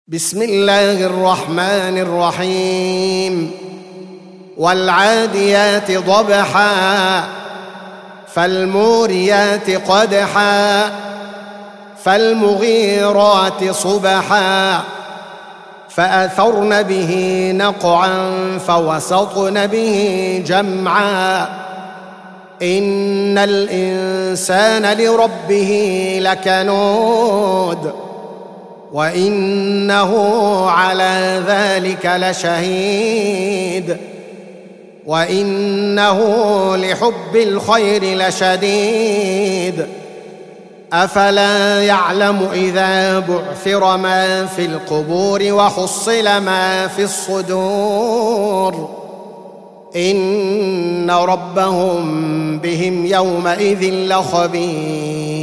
بسم الله الرحمن الرحيم. والعاديات ضبحا فالموريات قدحا فالمغيرات صبحا فأثرن به نقعا فوسطن به جمعا إن الإنسان لربه لكنود وإنه على ذلك لشهيد وإنه لحب الخير لشديد أفلا يعلم إذا بعثر ما في القبور وحصل ما في الصدور إن ربهم بهم يومئذ لخبير.